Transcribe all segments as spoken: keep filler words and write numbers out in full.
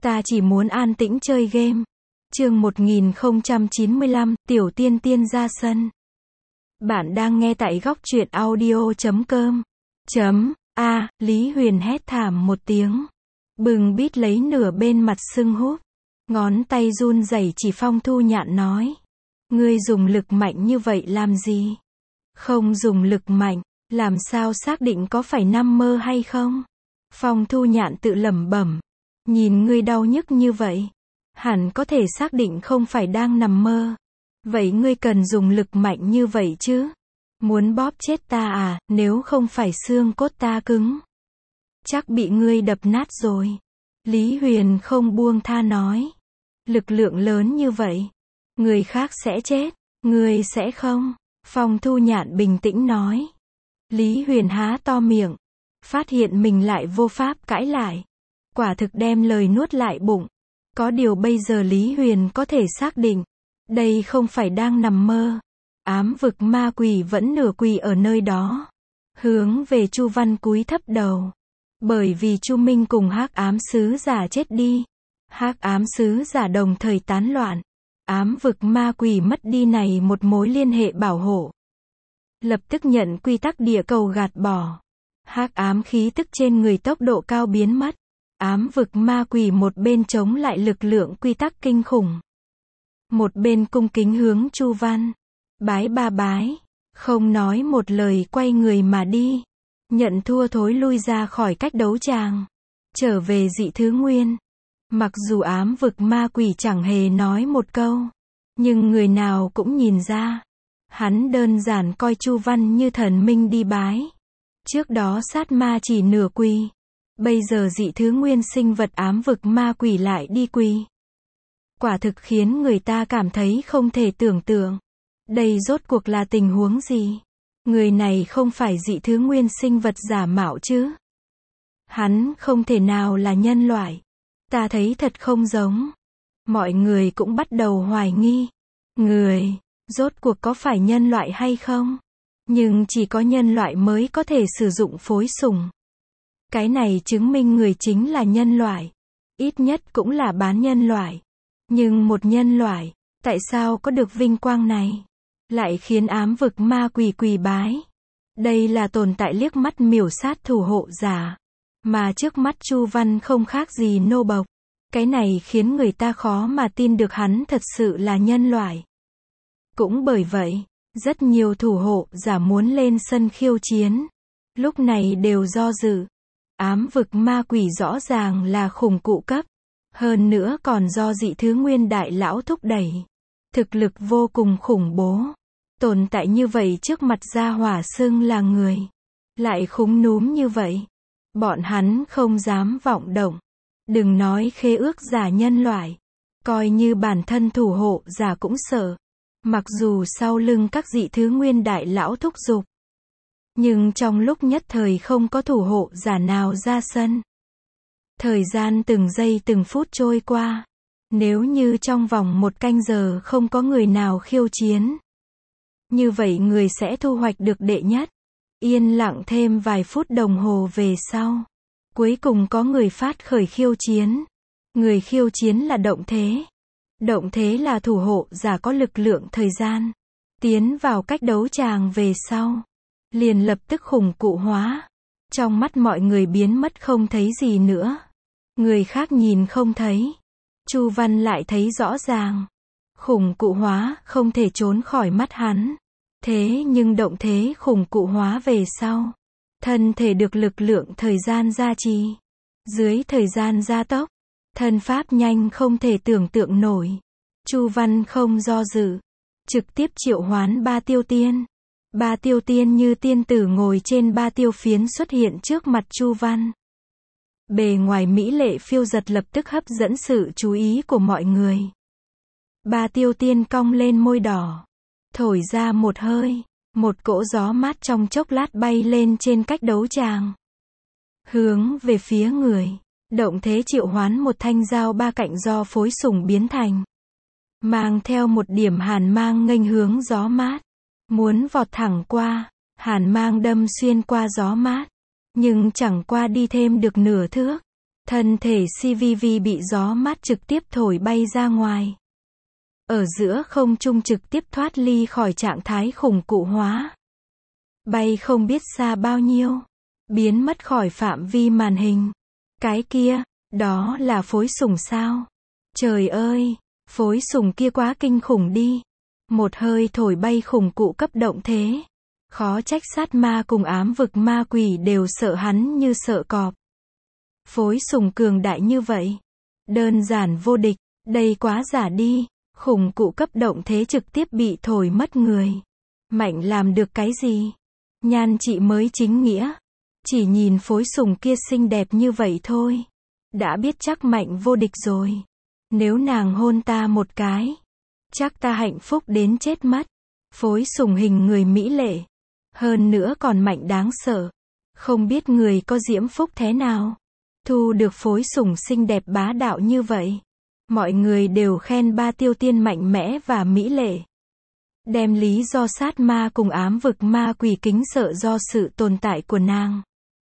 Ta chỉ muốn an tĩnh chơi game. Chương một nghìn không trăm chín mươi lăm, Tiểu Tiên Tiên ra sân. Bạn đang nghe tại góc truyện audio chấm com. Chấm, A, Lý Huyền hét thảm một tiếng. Bừng bít lấy nửa bên mặt sưng húp. Ngón tay run rẩy chỉ Phong Thu Nhạn nói. Ngươi dùng lực mạnh như vậy làm gì? Không dùng lực mạnh, làm sao xác định có phải nằm mơ hay không? Phong Thu Nhạn tự lẩm bẩm. Nhìn ngươi đau nhức như vậy, hẳn có thể xác định không phải đang nằm mơ. Vậy ngươi cần dùng lực mạnh như vậy chứ? Muốn bóp chết ta à, nếu không phải xương cốt ta cứng, chắc bị ngươi đập nát rồi. Lý Huyền không buông tha nói. Lực lượng lớn như vậy, người khác sẽ chết, ngươi sẽ không. Phong Thu Nhạn bình tĩnh nói. Lý Huyền há to miệng, phát hiện mình lại vô pháp cãi lại. Quả thực đem lời nuốt lại bụng. Có điều bây giờ Lý Huyền có thể xác định, đây không phải đang nằm mơ. Ám vực ma quỷ vẫn nửa quỳ ở nơi đó, hướng về Chu Văn cúi thấp đầu. Bởi vì Chu Minh cùng Hắc Ám sứ giả chết đi, Hắc Ám sứ giả đồng thời tán loạn. Ám vực ma quỷ mất đi này một mối liên hệ bảo hộ, lập tức nhận quy tắc địa cầu gạt bỏ. Hắc ám khí tức trên người tốc độ cao biến mất. Ám vực ma quỷ một bên chống lại lực lượng quy tắc kinh khủng, một bên cung kính hướng Chu Văn. Bái ba bái, không nói một lời quay người mà đi. Nhận thua thối lui ra khỏi cách đấu tràng, trở về dị thứ nguyên. Mặc dù ám vực ma quỷ chẳng hề nói một câu, nhưng người nào cũng nhìn ra, hắn đơn giản coi Chu Văn như thần minh đi bái. Trước đó sát ma chỉ nửa quỳ, bây giờ dị thứ nguyên sinh vật ám vực ma quỷ lại đi quỳ. Quả thực khiến người ta cảm thấy không thể tưởng tượng. Đây rốt cuộc là tình huống gì? Người này không phải dị thứ nguyên sinh vật giả mạo chứ? Hắn không thể nào là nhân loại. Ta thấy thật không giống. Mọi người cũng bắt đầu hoài nghi. Người, rốt cuộc có phải nhân loại hay không? Nhưng chỉ có nhân loại mới có thể sử dụng phối sủng. Cái này chứng minh người chính là nhân loại. Ít nhất cũng là bán nhân loại. Nhưng một nhân loại, tại sao có được vinh quang này? Lại khiến ám vực ma quỷ quỳ bái. Đây là tồn tại liếc mắt miểu sát thủ hộ giả. Mà trước mắt Chu Văn không khác gì nô bộc. Cái này khiến người ta khó mà tin được hắn thật sự là nhân loại. Cũng bởi vậy, rất nhiều thủ hộ giả muốn lên sân khiêu chiến, lúc này đều do dự. Ám vực ma quỷ rõ ràng là khủng cụ cấp, hơn nữa còn do dị thứ nguyên đại lão thúc đẩy. Thực lực vô cùng khủng bố. Tồn tại như vậy trước mặt gia hỏa xưng là người, lại khúm núm như vậy, bọn hắn không dám vọng động. Đừng nói khế ước giả nhân loại, coi như bản thân thủ hộ giả cũng sợ. Mặc dù sau lưng các dị thứ nguyên đại lão thúc giục, nhưng trong lúc nhất thời không có thủ hộ giả nào ra sân. Thời gian từng giây từng phút trôi qua. Nếu như trong vòng một canh giờ không có người nào khiêu chiến, như vậy người sẽ thu hoạch được đệ nhất. Yên lặng thêm vài phút đồng hồ về sau, cuối cùng có người phát khởi khiêu chiến. Người khiêu chiến là Động Thế. Động Thế là thủ hộ giả có lực lượng thời gian. Tiến vào cách đấu tràng về sau, liền lập tức khủng cụ hóa. Trong mắt mọi người biến mất không thấy gì nữa. Người khác nhìn không thấy, Chu Văn lại thấy rõ ràng. Khủng cụ hóa không thể trốn khỏi mắt hắn. Thế nhưng Động Thế khủng cụ hóa về sau, thân thể được lực lượng thời gian gia trì. Dưới thời gian gia tốc, thân pháp nhanh không thể tưởng tượng nổi. Chu Văn không do dự, trực tiếp triệu hoán ba tiêu tiên. Ba tiêu tiên như tiên tử ngồi trên ba tiêu phiến xuất hiện trước mặt Chu Văn. Bề ngoài mỹ lệ phiêu giật lập tức hấp dẫn sự chú ý của mọi người. Ba tiêu tiên cong lên môi đỏ, thổi ra một hơi, một cỗ gió mát trong chốc lát bay lên trên cách đấu tràng, hướng về phía người. Động Thế triệu hoán một thanh dao ba cạnh do phối sủng biến thành, mang theo một điểm hàn mang nghênh hướng gió mát, muốn vọt thẳng qua. Hàn mang đâm xuyên qua gió mát, nhưng chẳng qua đi thêm được nửa thước, Thân thể xê vê vê bị gió mát trực tiếp thổi bay ra ngoài. Ở giữa không trung trực tiếp thoát ly khỏi trạng thái khủng cụ hóa. Bay không biết xa bao nhiêu. Biến mất khỏi phạm vi màn hình. Cái kia, đó là phối sùng sao? Trời ơi, phối sùng kia quá kinh khủng đi. Một hơi thổi bay khủng cụ cấp động thế. Khó trách sát ma cùng ám vực ma quỷ đều sợ hắn như sợ cọp. Phối sùng cường đại như vậy. Đơn giản vô địch, đây quá giả đi. Khủng cụ cấp động thế trực tiếp bị thổi mất người. Mạnh làm được cái gì? Nhan chị mới chính nghĩa. Chỉ nhìn phối sùng kia xinh đẹp như vậy thôi. Đã biết chắc mạnh vô địch rồi. Nếu nàng hôn ta một cái, chắc ta hạnh phúc đến chết mất. Phối sùng hình người mỹ lệ. Hơn nữa còn mạnh đáng sợ. Không biết người có diễm phúc thế nào. Thu được phối sùng xinh đẹp bá đạo như vậy. Mọi người đều khen ba tiêu tiên mạnh mẽ và mỹ lệ. Đem lý do sát ma cùng ám vực ma quỷ kính sợ do sự tồn tại của nàng.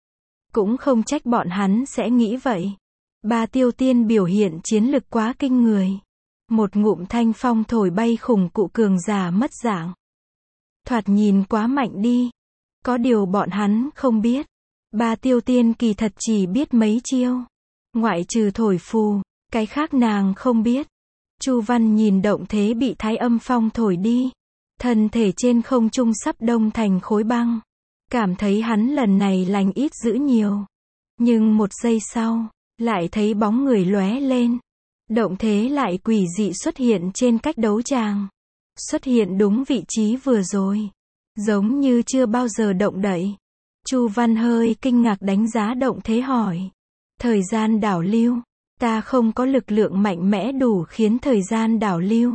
Cũng không trách bọn hắn sẽ nghĩ vậy. Ba tiêu tiên biểu hiện chiến lực quá kinh người. Một ngụm thanh phong thổi bay khủng cụ cường giả mất dạng. Thoạt nhìn quá mạnh đi. Có điều bọn hắn không biết. Ba tiêu tiên kỳ thật chỉ biết mấy chiêu. Ngoại trừ thổi phù, cái khác nàng không biết. Chu Văn nhìn động thế bị thái âm phong thổi đi. Thân thể trên không trung sắp đông thành khối băng. Cảm thấy hắn lần này lành ít dữ nhiều. Nhưng một giây sau, lại thấy bóng người lóe lên. Động thế lại quỷ dị xuất hiện trên cách đấu tràng. Xuất hiện đúng vị trí vừa rồi. Giống như chưa bao giờ động đậy. Chu Văn hơi kinh ngạc đánh giá động thế hỏi. Thời gian đảo lưu. Ta không có lực lượng mạnh mẽ đủ khiến thời gian đảo lưu.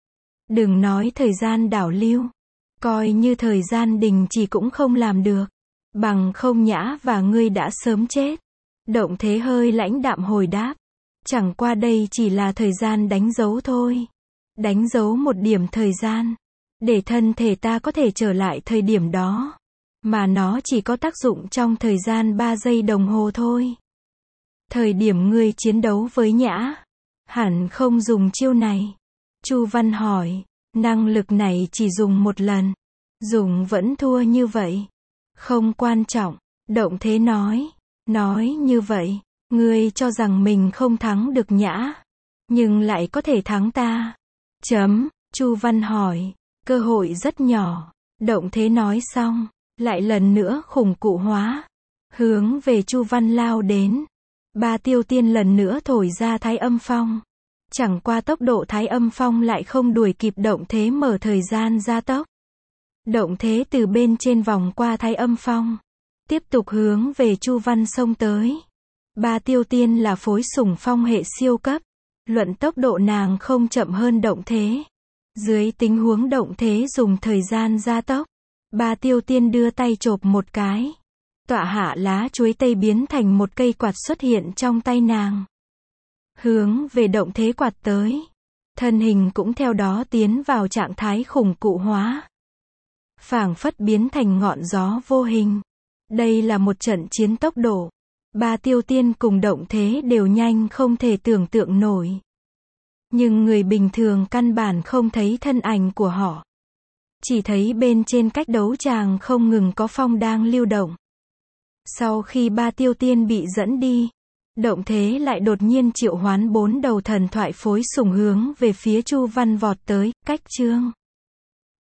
Đừng nói thời gian đảo lưu. Coi như thời gian đình chỉ cũng không làm được. Bằng không Nhã và ngươi đã sớm chết. Động thế hơi lãnh đạm hồi đáp. Chẳng qua đây chỉ là thời gian đánh dấu thôi. Đánh dấu một điểm thời gian. Để thân thể ta có thể trở lại thời điểm đó. Mà nó chỉ có tác dụng trong thời gian ba giây đồng hồ thôi. Thời điểm ngươi chiến đấu với Nhã, hẳn không dùng chiêu này. Chu Văn hỏi, năng lực này chỉ dùng một lần. Dùng vẫn thua như vậy. Không quan trọng, động thế nói. Nói như vậy, ngươi cho rằng mình không thắng được Nhã. Nhưng lại có thể thắng ta. Chấm, Chu Văn hỏi, cơ hội rất nhỏ. Động thế nói xong, lại lần nữa khủng cụ hóa. Hướng về Chu Văn lao đến. Ba tiêu tiên lần nữa thổi ra thái âm phong. Chẳng qua tốc độ thái âm phong lại không đuổi kịp động thế mở thời gian gia tốc. Động thế từ bên trên vòng qua thái âm phong. Tiếp tục hướng về Chu Văn xông tới. Ba tiêu tiên là phối sủng phong hệ siêu cấp. Luận tốc độ nàng không chậm hơn động thế. Dưới tình huống động thế dùng thời gian gia tốc. Ba tiêu tiên đưa tay chộp một cái. Tọa hạ lá chuối tây biến thành một cây quạt xuất hiện trong tay nàng. Hướng về động thế quạt tới. Thân hình cũng theo đó tiến vào trạng thái khủng cụ hóa. Phảng phất biến thành ngọn gió vô hình. Đây là một trận chiến tốc độ. Ba tiêu tiên cùng động thế đều nhanh không thể tưởng tượng nổi. Nhưng người bình thường căn bản không thấy thân ảnh của họ. Chỉ thấy bên trên cách đấu tràng không ngừng có phong đang lưu động. Sau khi ba tiêu tiên bị dẫn đi, động thế lại đột nhiên triệu hoán bốn đầu thần thoại phối sủng hướng về phía Chu Văn vọt tới, cách chương.